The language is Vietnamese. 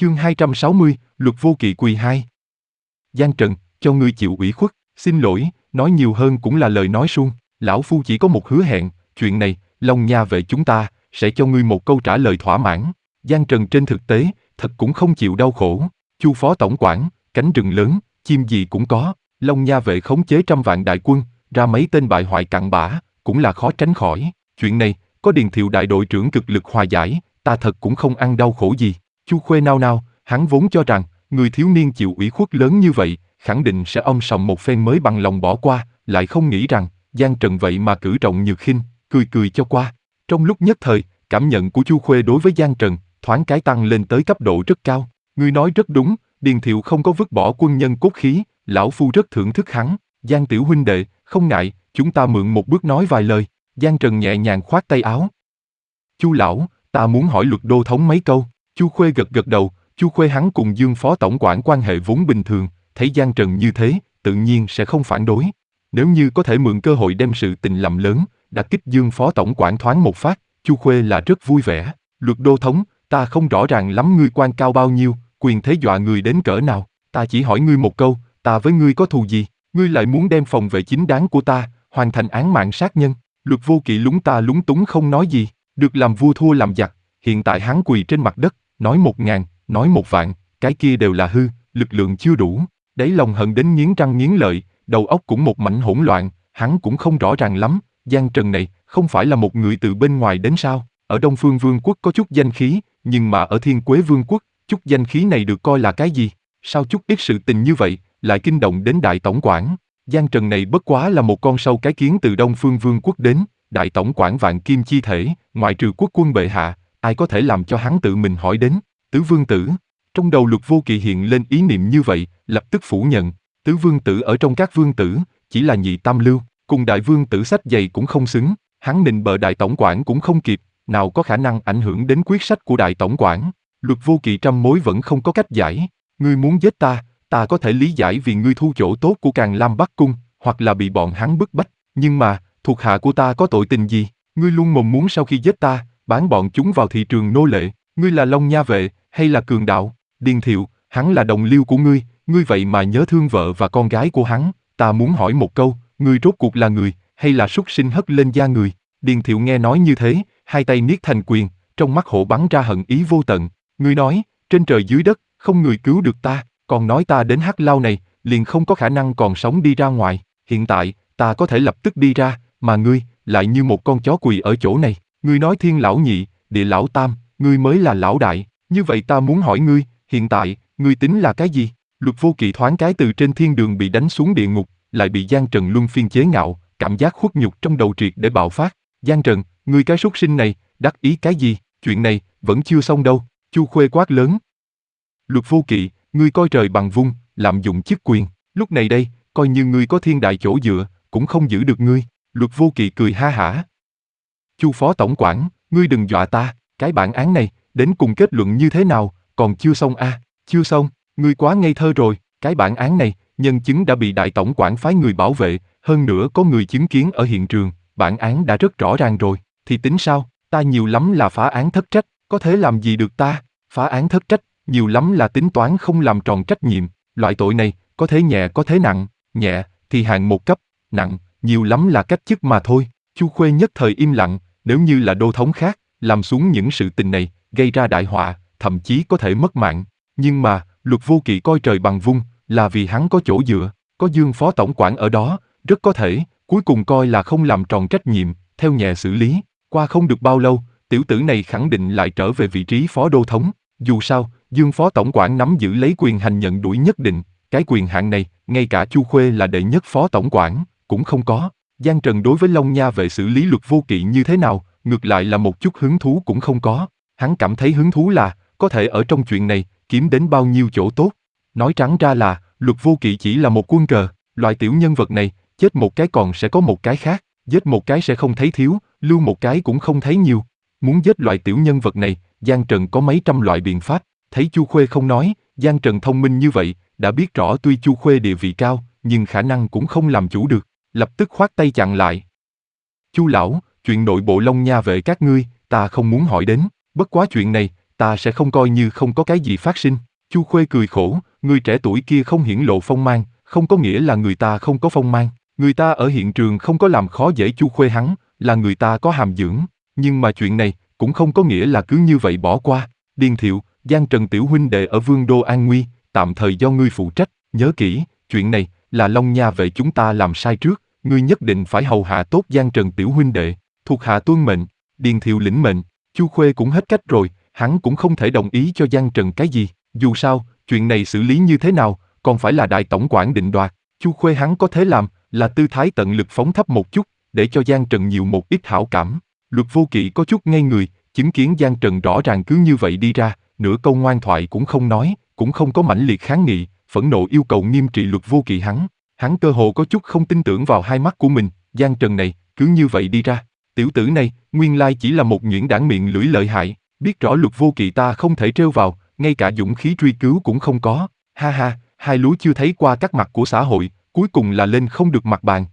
Chương 260, Luật Vô Kỵ quỳ 2. Giang Trần, cho ngươi chịu ủy khuất, xin lỗi, nói nhiều hơn cũng là lời nói suông, lão phu chỉ có một hứa hẹn, chuyện này, Long Nha vệ chúng ta, sẽ cho ngươi một câu trả lời thỏa mãn. Giang Trần trên thực tế, thật cũng không chịu đau khổ, Chu phó tổng quản, cánh rừng lớn, chim gì cũng có, Long Nha vệ khống chế trăm vạn đại quân, ra mấy tên bại hoại cặn bã, cũng là khó tránh khỏi, chuyện này, có Điền Thiệu đại đội trưởng cực lực hòa giải, ta thật cũng không ăn đau khổ gì. Chu Khuê nao nao, hắn vốn cho rằng, người thiếu niên chịu ủy khuất lớn như vậy, khẳng định sẽ om sòm một phen mới bằng lòng bỏ qua, lại không nghĩ rằng, Giang Trần vậy mà cử trọng nhược khinh, cười cười cho qua. Trong lúc nhất thời, cảm nhận của Chu Khuê đối với Giang Trần, thoáng cái tăng lên tới cấp độ rất cao. Ngươi nói rất đúng, Điền Thiệu không có vứt bỏ quân nhân cốt khí, lão phu rất thưởng thức hắn. Giang tiểu huynh đệ, không ngại, chúng ta mượn một bước nói vài lời. Giang Trần nhẹ nhàng khoát tay áo. Chu lão, ta muốn hỏi Luật đô thống mấy câu. Chu Khuê gật gật đầu. Chu Khuê hắn cùng Dương phó tổng quản quan hệ vốn bình thường, thấy Giang Trần như thế, tự nhiên sẽ không phản đối. Nếu như có thể mượn cơ hội đem sự tình làm lớn, đả kích Dương phó tổng quản thoáng một phát, Chu Khuê là rất vui vẻ. Luật đô thống, ta không rõ ràng lắm ngươi quan cao bao nhiêu, quyền thế dọa người đến cỡ nào, ta chỉ hỏi ngươi một câu, ta với ngươi có thù gì, ngươi lại muốn đem phòng vệ chính đáng của ta, hoàn thành án mạng sát nhân. Luật Vô Kỵ lúng túng không nói gì, được làm vua thua làm giặc, hiện tại hắn quỳ trên mặt đất, nói 1000, nói 1 vạn, cái kia đều là hư, lực lượng chưa đủ, đáy lòng hận đến nghiến răng nghiến lợi, đầu óc cũng một mảnh hỗn loạn, hắn cũng không rõ ràng lắm, Giang Trần này không phải là một người từ bên ngoài đến sao? Ở Đông Phương Vương quốc có chút danh khí, nhưng mà ở Thiên Quế Vương quốc, chút danh khí này được coi là cái gì? Sao chút ít sự tình như vậy lại kinh động đến đại tổng quản? Giang Trần này bất quá là một con sâu cái kiến từ Đông Phương Vương quốc đến, đại tổng quản vạn kim chi thể, ngoại trừ quốc quân bệ hạ, ai có thể làm cho hắn tự mình hỏi đến? Tứ vương tử. Trong đầu Luật Vô Kỵ hiện lên ý niệm như vậy, lập tức phủ nhận. Tứ vương tử ở trong các vương tử, chỉ là nhị tam lưu, cùng đại vương tử sách dày cũng không xứng, hắn nịnh bợ đại tổng quản cũng không kịp, nào có khả năng ảnh hưởng đến quyết sách của đại tổng quản. Luật Vô Kỵ trăm mối vẫn không có cách giải. Ngươi muốn giết ta, ta có thể lý giải vì ngươi thu chỗ tốt của Càn Lam Bắc Cung, hoặc là bị bọn hắn bức bách, nhưng mà, thuộc hạ của ta có tội tình gì? Ngươi luôn mong muốn sau khi giết ta, bán bọn chúng vào thị trường nô lệ, ngươi là Long Nha vệ, hay là cường đạo? Điền Thiệu, hắn là đồng liêu của ngươi vậy mà nhớ thương vợ và con gái của hắn, ta muốn hỏi một câu, ngươi rốt cuộc là người, hay là súc sinh hất lên da người? Điền Thiệu nghe nói như thế, hai tay niết thành quyền, trong mắt hổ bắn ra hận ý vô tận. Ngươi nói, trên trời dưới đất, không người cứu được ta, còn nói ta đến Hắc Lao này, liền không có khả năng còn sống đi ra ngoài. Hiện tại, ta có thể lập tức đi ra, mà ngươi, lại như một con chó quỳ ở chỗ này. Ngươi nói thiên lão nhị, địa lão tam, ngươi mới là lão đại. Như vậy ta muốn hỏi ngươi, hiện tại, ngươi tính là cái gì? Luật Vô Kỵ thoáng cái từ trên thiên đường bị đánh xuống địa ngục, lại bị Giang Trần luân phiên chế ngạo, cảm giác khuất nhục trong đầu triệt để bạo phát. Giang Trần, ngươi cái súc sinh này, đắc ý cái gì? Chuyện này, vẫn chưa xong đâu. Chu Khuê quát lớn. Luật Vô Kỵ, ngươi coi trời bằng vung, lạm dụng chức quyền. Lúc này đây, coi như ngươi có thiên đại chỗ dựa, cũng không giữ được ngươi. Luật Vô Kỵ cười ha hả. Chu phó tổng quản, ngươi đừng dọa ta, cái bản án này, đến cùng kết luận như thế nào, còn chưa xong à? Chưa xong, ngươi quá ngây thơ rồi, cái bản án này, nhân chứng đã bị đại tổng quản phái người bảo vệ, hơn nữa có người chứng kiến ở hiện trường, bản án đã rất rõ ràng rồi, thì tính sao, ta nhiều lắm là phá án thất trách, có thể làm gì được ta? Phá án thất trách, nhiều lắm là tính toán không làm tròn trách nhiệm, loại tội này, có thế nhẹ có thế nặng, nhẹ, thì hạn 1 cấp, nặng, nhiều lắm là cách chức mà thôi. Chu Khuê nhất thời im lặng, nếu như là đô thống khác, làm xuống những sự tình này, gây ra đại họa, thậm chí có thể mất mạng. Nhưng mà, Luật Vô Kỵ coi trời bằng vung, là vì hắn có chỗ dựa, có Dương phó tổng quản ở đó, rất có thể, cuối cùng coi là không làm tròn trách nhiệm, theo nhẹ xử lý. Qua không được bao lâu, tiểu tử này khẳng định lại trở về vị trí phó đô thống. Dù sao, Dương phó tổng quản nắm giữ lấy quyền hành nhận đuổi nhất định, cái quyền hạn này, ngay cả Chu Khuê là đệ nhất phó tổng quản, cũng không có. Giang Trần đối với Long Nha vệ xử lý Luật Vô Kỵ như thế nào, ngược lại là một chút hứng thú cũng không có. Hắn cảm thấy hứng thú là, có thể ở trong chuyện này, kiếm đến bao nhiêu chỗ tốt. Nói trắng ra là, Luật Vô Kỵ chỉ là một quân cờ, loại tiểu nhân vật này, chết một cái còn sẽ có một cái khác, giết một cái sẽ không thấy thiếu, lưu một cái cũng không thấy nhiều. Muốn giết loại tiểu nhân vật này, Giang Trần có mấy trăm loại biện pháp, thấy Chu Khuê không nói, Giang Trần thông minh như vậy, đã biết rõ tuy Chu Khuê địa vị cao, nhưng khả năng cũng không làm chủ được, lập tức khoát tay chặn lại. Chu lão, chuyện nội bộ Long Nha vệ các ngươi, ta không muốn hỏi đến, bất quá chuyện này, ta sẽ không coi như không có cái gì phát sinh. Chu Khuê cười khổ, người trẻ tuổi kia không hiển lộ phong mang, không có nghĩa là người ta không có phong mang. Người ta ở hiện trường không có làm khó dễ Chu Khuê hắn, là người ta có hàm dưỡng. Nhưng mà chuyện này cũng không có nghĩa là cứ như vậy bỏ qua. Điền Thiệu, Giang Trần tiểu huynh đệ ở Vương đô an nguy, tạm thời do ngươi phụ trách. Nhớ kỹ, chuyện này là Long Nha vệ chúng ta làm sai trước, ngươi nhất định phải hầu hạ tốt Giang Trần tiểu huynh đệ. Thuộc hạ tuân mệnh. Điền Thiệu lĩnh mệnh. Chu Khuê cũng hết cách rồi, hắn cũng không thể đồng ý cho Giang Trần cái gì. Dù sao, chuyện này xử lý như thế nào, còn phải là đại tổng quản định đoạt. Chu Khuê hắn có thể làm là tư thái tận lực phóng thấp một chút, để cho Giang Trần nhiều một ít hảo cảm. Luật Vô Kỵ có chút ngây người, chứng kiến Giang Trần rõ ràng cứ như vậy đi ra, nửa câu ngoan thoại cũng không nói, cũng không có mãnh liệt kháng nghị, phẫn nộ yêu cầu nghiêm trị Luật Vô Kỵ hắn. Hắn cơ hồ có chút không tin tưởng vào hai mắt của mình, Giang Trần này, cứ như vậy đi ra. Tiểu tử này, nguyên lai chỉ là một nhuyễn đảng miệng lưỡi lợi hại, biết rõ Luật Vô Kỵ ta không thể trêu vào, ngay cả dũng khí truy cứu cũng không có. Ha ha, hai lúa chưa thấy qua các mặt của xã hội, cuối cùng là lên không được mặt bàn,